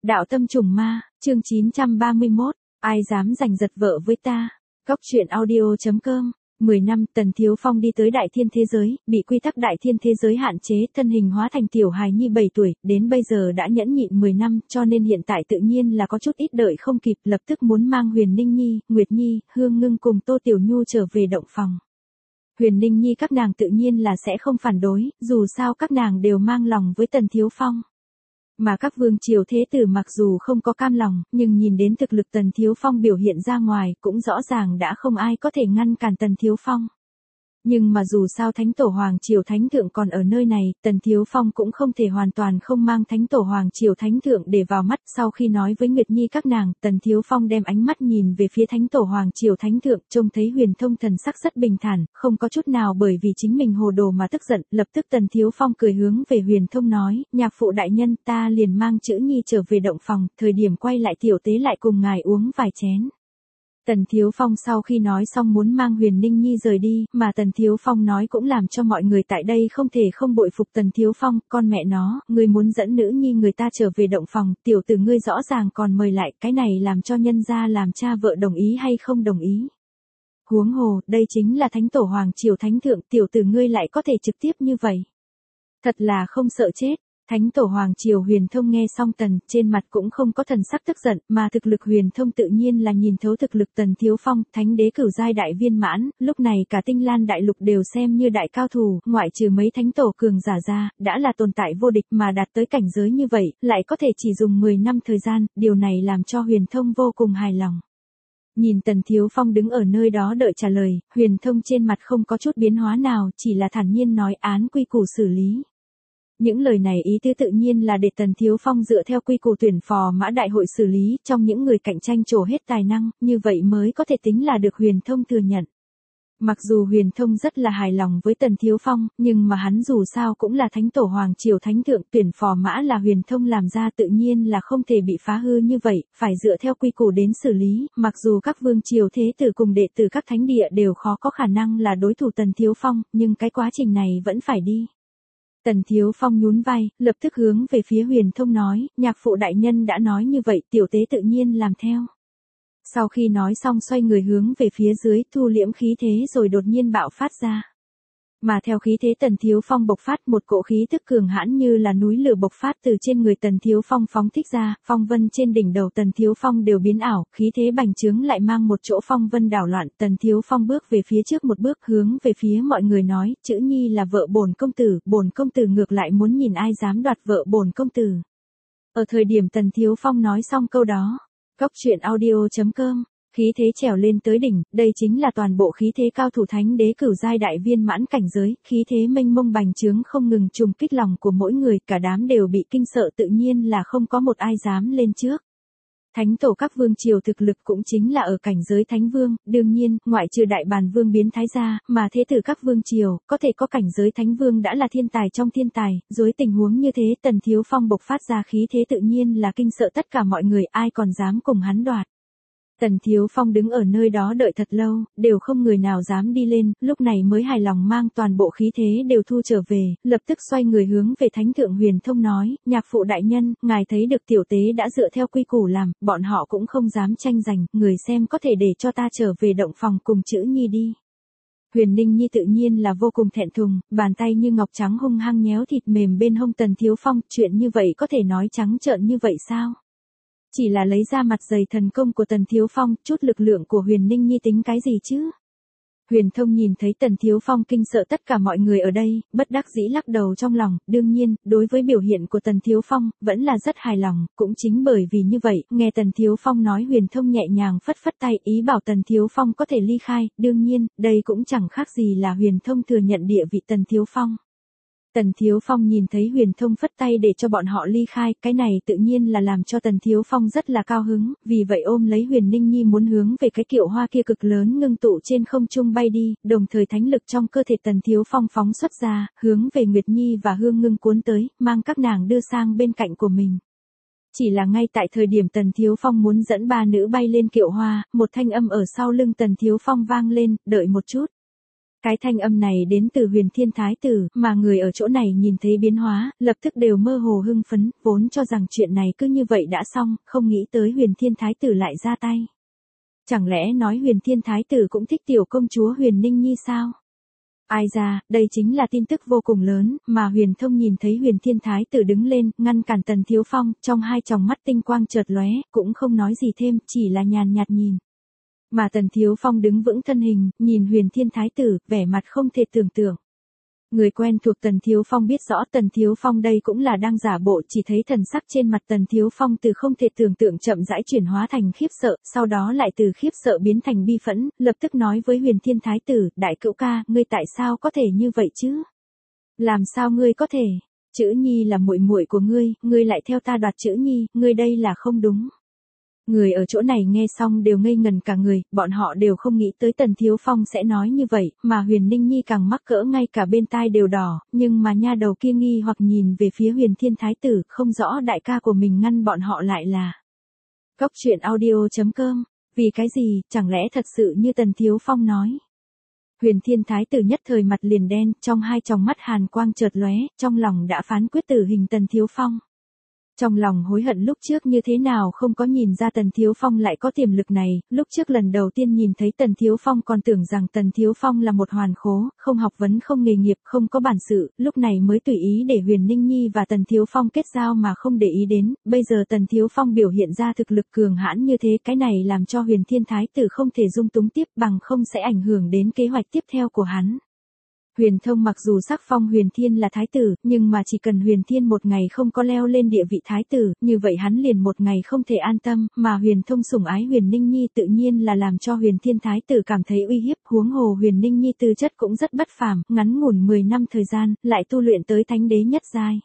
Đạo tâm trùng ma, chương 931, ai dám giành giật vợ với ta. Góc truyện audio.com. 10 năm Tần Thiếu Phong đi tới đại thiên thế giới, bị quy tắc đại thiên thế giới hạn chế, thân hình hóa thành tiểu hài nhi 7 tuổi, đến bây giờ đã nhẫn nhịn 10 năm, cho nên hiện tại tự nhiên là có chút ít đợi không kịp, lập tức muốn mang Huyền Ninh Nhi, Nguyệt Nhi, Hương Ngưng cùng Tô Tiểu Nhu trở về động phòng. Huyền Ninh Nhi các nàng tự nhiên là sẽ không phản đối, dù sao các nàng đều mang lòng với Tần Thiếu Phong. Mà các vương triều thế tử mặc dù không có cam lòng, nhưng nhìn đến thực lực Tần Thiếu Phong biểu hiện ra ngoài, cũng rõ ràng đã không ai có thể ngăn cản Tần Thiếu Phong. Nhưng mà dù sao Thánh Tổ Hoàng Triều Thánh Thượng còn ở nơi này, Tần Thiếu Phong cũng không thể hoàn toàn không mang Thánh Tổ Hoàng Triều Thánh Thượng để vào mắt. Sau khi nói với Nguyệt Nhi các nàng, Tần Thiếu Phong đem ánh mắt nhìn về phía Thánh Tổ Hoàng Triều Thánh Thượng, trông thấy Huyền Thông thần sắc rất bình thản, không có chút nào bởi vì chính mình hồ đồ mà tức giận. Lập tức Tần Thiếu Phong cười hướng về Huyền Thông nói, nhạc phụ đại nhân, ta liền mang chữ Nhi trở về động phòng, thời điểm quay lại tiểu tế lại cùng ngài uống vài chén. Tần Thiếu Phong sau khi nói xong muốn mang Huyền Ninh Nhi rời đi, mà Tần Thiếu Phong nói cũng làm cho mọi người tại đây không thể không bội phục Tần Thiếu Phong, con mẹ nó, ngươi muốn dẫn nữ nhi người ta trở về động phòng, tiểu tử ngươi rõ ràng còn mời lại, cái này làm cho nhân gia làm cha vợ đồng ý hay không đồng ý. Huống hồ, đây chính là Thánh Tổ Hoàng Triều Thánh Thượng, tiểu tử ngươi lại có thể trực tiếp như vậy. Thật là không sợ chết. Thánh Tổ Hoàng Triều Huyền Thông nghe xong trên mặt cũng không có thần sắc tức giận, mà thực lực Huyền Thông tự nhiên là nhìn thấu thực lực Tần Thiếu Phong, Thánh Đế cửu giai đại viên mãn, lúc này cả Tinh Lan đại lục đều xem như đại cao thủ, ngoại trừ mấy thánh tổ cường giả ra, đã là tồn tại vô địch mà đạt tới cảnh giới như vậy, lại có thể chỉ dùng 10 năm thời gian, điều này làm cho Huyền Thông vô cùng hài lòng. Nhìn Tần Thiếu Phong đứng ở nơi đó đợi trả lời, Huyền Thông trên mặt không có chút biến hóa nào, chỉ là thản nhiên nói án quy củ xử lý. Những lời này ý tứ tự nhiên là để Tần Thiếu Phong dựa theo quy củ tuyển phò mã đại hội xử lý, trong những người cạnh tranh trổ hết tài năng, như vậy mới có thể tính là được Huyền Thông thừa nhận. Mặc dù Huyền Thông rất là hài lòng với Tần Thiếu Phong, nhưng mà hắn dù sao cũng là Thánh Tổ Hoàng Triều Thánh Thượng, tuyển phò mã là Huyền Thông làm ra tự nhiên là không thể bị phá hư như vậy, phải dựa theo quy củ đến xử lý, mặc dù các vương triều thế tử cùng đệ tử các thánh địa đều khó có khả năng là đối thủ Tần Thiếu Phong, nhưng cái quá trình này vẫn phải đi. Tần Thiếu Phong nhún vai, lập tức hướng về phía Huyền Thông nói, nhạc phụ đại nhân đã nói như vậy, tiểu tế tự nhiên làm theo. Sau khi nói xong xoay người hướng về phía dưới, thu liễm khí thế rồi đột nhiên bạo phát ra. Mà theo khí thế Tần Thiếu Phong bộc phát, một cỗ khí tức cường hãn như là núi lửa bộc phát từ trên người Tần Thiếu Phong phóng thích ra, phong vân trên đỉnh đầu Tần Thiếu Phong đều biến ảo, khí thế bành trướng lại mang một chỗ phong vân đảo loạn. Tần Thiếu Phong bước về phía trước một bước, hướng về phía mọi người nói, chữ Nhi là vợ bổn công tử ngược lại muốn nhìn ai dám đoạt vợ bổn công tử. Ở thời điểm Tần Thiếu Phong nói xong câu đó, góc truyện audio.com. Khí thế trèo lên tới đỉnh, đây chính là toàn bộ khí thế cao thủ Thánh Đế cửu giai đại viên mãn cảnh giới, khí thế mênh mông bành trướng không ngừng trùng kích lòng của mỗi người, cả đám đều bị kinh sợ tự nhiên là không có một ai dám lên trước. Thánh tổ các vương triều thực lực cũng chính là ở cảnh giới thánh vương, đương nhiên, ngoại trừ đại bàn vương biến thái ra, mà thế tử các vương triều, có thể có cảnh giới thánh vương đã là thiên tài trong thiên tài, dưới tình huống như thế Tần Thiếu Phong bộc phát ra khí thế tự nhiên là kinh sợ tất cả mọi người, ai còn dám cùng hắn đoạt. Tần Thiếu Phong đứng ở nơi đó đợi thật lâu, đều không người nào dám đi lên, lúc này mới hài lòng mang toàn bộ khí thế đều thu trở về, lập tức xoay người hướng về Thánh Thượng Huyền Thông nói, nhạc phụ đại nhân, ngài thấy được tiểu tế đã dựa theo quy củ làm, bọn họ cũng không dám tranh giành, người xem có thể để cho ta trở về động phòng cùng chữ Nhi đi. Huyền Ninh Nhi tự nhiên là vô cùng thẹn thùng, bàn tay như ngọc trắng hung hăng nhéo thịt mềm bên hông Tần Thiếu Phong, chuyện như vậy có thể nói trắng trợn như vậy sao? Chỉ là lấy ra mặt dày thần công của Tần Thiếu Phong, chút lực lượng của Huyền Ninh Nhi tính cái gì chứ? Huyền Thông nhìn thấy Tần Thiếu Phong kinh sợ tất cả mọi người ở đây, bất đắc dĩ lắc đầu trong lòng, đương nhiên, đối với biểu hiện của Tần Thiếu Phong, vẫn là rất hài lòng, cũng chính bởi vì như vậy, nghe Tần Thiếu Phong nói Huyền Thông nhẹ nhàng phất phất tay, ý bảo Tần Thiếu Phong có thể ly khai, đương nhiên, đây cũng chẳng khác gì là Huyền Thông thừa nhận địa vị Tần Thiếu Phong. Tần Thiếu Phong nhìn thấy Huyền Thông phất tay để cho bọn họ ly khai, cái này tự nhiên là làm cho Tần Thiếu Phong rất là cao hứng, vì vậy ôm lấy Huyền Ninh Nhi muốn hướng về cái kiệu hoa kia cực lớn ngưng tụ trên không trung bay đi, đồng thời thánh lực trong cơ thể Tần Thiếu Phong phóng xuất ra, hướng về Nguyệt Nhi và Hương Ngưng cuốn tới, mang các nàng đưa sang bên cạnh của mình. Chỉ là ngay tại thời điểm Tần Thiếu Phong muốn dẫn ba nữ bay lên kiệu hoa, một thanh âm ở sau lưng Tần Thiếu Phong vang lên, đợi một chút. Cái thanh âm này đến từ Huyền Thiên Thái tử, mà người ở chỗ này nhìn thấy biến hóa, lập tức đều mơ hồ hưng phấn, vốn cho rằng chuyện này cứ như vậy đã xong, không nghĩ tới Huyền Thiên Thái tử lại ra tay. Chẳng lẽ nói Huyền Thiên Thái tử cũng thích tiểu công chúa Huyền Ninh Nhi sao? Ai ra, đây chính là tin tức vô cùng lớn, mà Huyền Thông nhìn thấy Huyền Thiên Thái tử đứng lên, ngăn cản Tần Thiếu Phong, trong hai tròng mắt tinh quang chợt lóe, cũng không nói gì thêm, chỉ là nhàn nhạt nhìn. Mà Tần Thiếu Phong đứng vững thân hình, nhìn Huyền Thiên Thái tử, vẻ mặt không thể tưởng tượng. Người quen thuộc Tần Thiếu Phong biết rõ Tần Thiếu Phong đây cũng là đang giả bộ, chỉ thấy thần sắc trên mặt Tần Thiếu Phong từ không thể tưởng tượng chậm rãi chuyển hóa thành khiếp sợ, sau đó lại từ khiếp sợ biến thành bi phẫn, lập tức nói với Huyền Thiên Thái tử, đại cữu ca, ngươi tại sao có thể như vậy chứ? Làm sao ngươi có thể? Chữ Nhi là muội muội của ngươi lại theo ta đoạt chữ Nhi, ngươi đây là không đúng. Người ở chỗ này nghe xong đều ngây ngần cả người, bọn họ đều không nghĩ tới Tần Thiếu Phong sẽ nói như vậy, mà Huyền Ninh Nhi càng mắc cỡ ngay cả bên tai đều đỏ, nhưng mà nha đầu kia nghi hoặc nhìn về phía Huyền Thiên Thái tử, không rõ đại ca của mình ngăn bọn họ lại là. Góc truyện audio.com, vì cái gì, chẳng lẽ thật sự như Tần Thiếu Phong nói. Huyền Thiên Thái tử nhất thời mặt liền đen, trong hai tròng mắt hàn quang chợt lóe, trong lòng đã phán quyết tử hình Tần Thiếu Phong. Trong lòng hối hận lúc trước như thế nào không có nhìn ra Tần Thiếu Phong lại có tiềm lực này, lúc trước lần đầu tiên nhìn thấy Tần Thiếu Phong còn tưởng rằng Tần Thiếu Phong là một hoàn khố, không học vấn không nghề nghiệp, không có bản sự, lúc này mới tùy ý để Huyền Ninh Nhi và Tần Thiếu Phong kết giao mà không để ý đến, bây giờ Tần Thiếu Phong biểu hiện ra thực lực cường hãn như thế, cái này làm cho Huyền Thiên Thái tử không thể dung túng tiếp, bằng không sẽ ảnh hưởng đến kế hoạch tiếp theo của hắn. Huyền Thông mặc dù sắc phong Huyền Thiên là thái tử, nhưng mà chỉ cần Huyền Thiên một ngày không có leo lên địa vị thái tử, như vậy hắn liền một ngày không thể an tâm, mà Huyền Thông sủng ái Huyền Ninh Nhi tự nhiên là làm cho Huyền Thiên thái tử cảm thấy uy hiếp, huống hồ Huyền Ninh Nhi tư chất cũng rất bất phàm, ngắn ngủn 10 năm thời gian, lại tu luyện tới thánh đế nhất giai.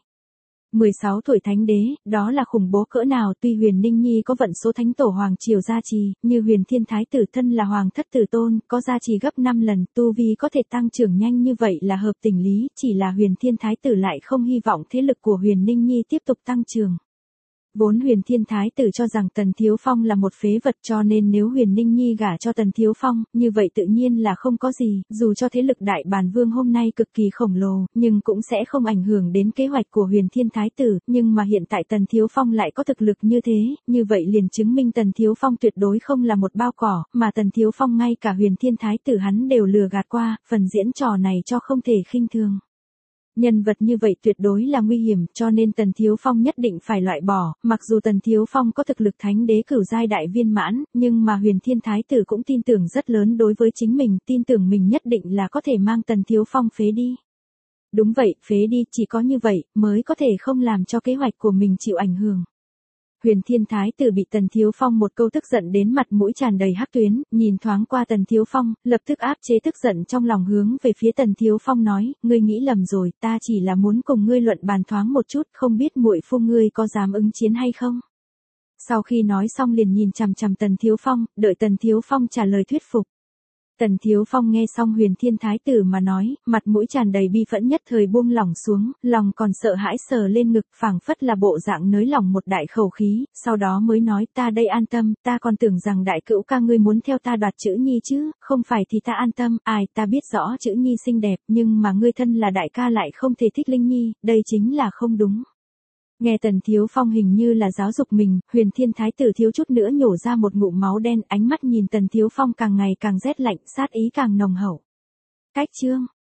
16 tuổi thánh đế, đó là khủng bố cỡ nào, tuy Huyền Ninh Nhi có vận số thánh tổ hoàng triều gia trì, như Huyền Thiên Thái tử thân là hoàng thất tử tôn, có gia trì gấp 5 lần, tu vi có thể tăng trưởng nhanh như vậy là hợp tình lý, chỉ là Huyền Thiên Thái tử lại không hy vọng thế lực của Huyền Ninh Nhi tiếp tục tăng trưởng. Vốn Huyền Thiên Thái tử cho rằng Tần Thiếu Phong là một phế vật, cho nên nếu Huyền Ninh Nhi gả cho Tần Thiếu Phong, như vậy tự nhiên là không có gì, dù cho thế lực Đại Bàn Vương hôm nay cực kỳ khổng lồ, nhưng cũng sẽ không ảnh hưởng đến kế hoạch của Huyền Thiên Thái tử, nhưng mà hiện tại Tần Thiếu Phong lại có thực lực như thế, như vậy liền chứng minh Tần Thiếu Phong tuyệt đối không là một bao cỏ, mà Tần Thiếu Phong ngay cả Huyền Thiên Thái tử hắn đều lừa gạt qua, phần diễn trò này cho không thể khinh thường. Nhân vật như vậy tuyệt đối là nguy hiểm, cho nên Tần Thiếu Phong nhất định phải loại bỏ, mặc dù Tần Thiếu Phong có thực lực thánh đế cửu giai đại viên mãn, nhưng mà Huyền Thiên Thái tử cũng tin tưởng rất lớn đối với chính mình, tin tưởng mình nhất định là có thể mang Tần Thiếu Phong phế đi. Đúng vậy, phế đi, chỉ có như vậy, mới có thể không làm cho kế hoạch của mình chịu ảnh hưởng. Huyền Thiên Thái tử bị Tần Thiếu Phong một câu tức giận đến mặt mũi tràn đầy hắc tuyến, nhìn thoáng qua Tần Thiếu Phong, lập tức áp chế tức giận trong lòng hướng về phía Tần Thiếu Phong nói, ngươi nghĩ lầm rồi, ta chỉ là muốn cùng ngươi luận bàn thoáng một chút, không biết muội phu ngươi có dám ứng chiến hay không? Sau khi nói xong liền nhìn chằm chằm Tần Thiếu Phong, đợi Tần Thiếu Phong trả lời thuyết phục. Tần Thiếu Phong nghe xong Huyền Thiên Thái tử mà nói, mặt mũi tràn đầy bi phẫn nhất thời buông lỏng xuống, lòng còn sợ hãi sờ lên ngực, phảng phất là bộ dạng nới lỏng một đại khẩu khí, sau đó mới nói, ta đây an tâm, ta còn tưởng rằng đại cữu ca ngươi muốn theo ta đoạt chữ Nhi chứ, không phải thì ta an tâm, ai, ta biết rõ chữ Nhi xinh đẹp, nhưng mà ngươi thân là đại ca lại không thể thích Linh Nhi, đây chính là không đúng. Nghe Tần Thiếu Phong hình như là giáo dục mình, Huyền Thiên Thái tử thiếu chút nữa nhổ ra một ngụm máu đen, ánh mắt nhìn Tần Thiếu Phong càng ngày càng rét lạnh, sát ý càng nồng hậu. Cách chương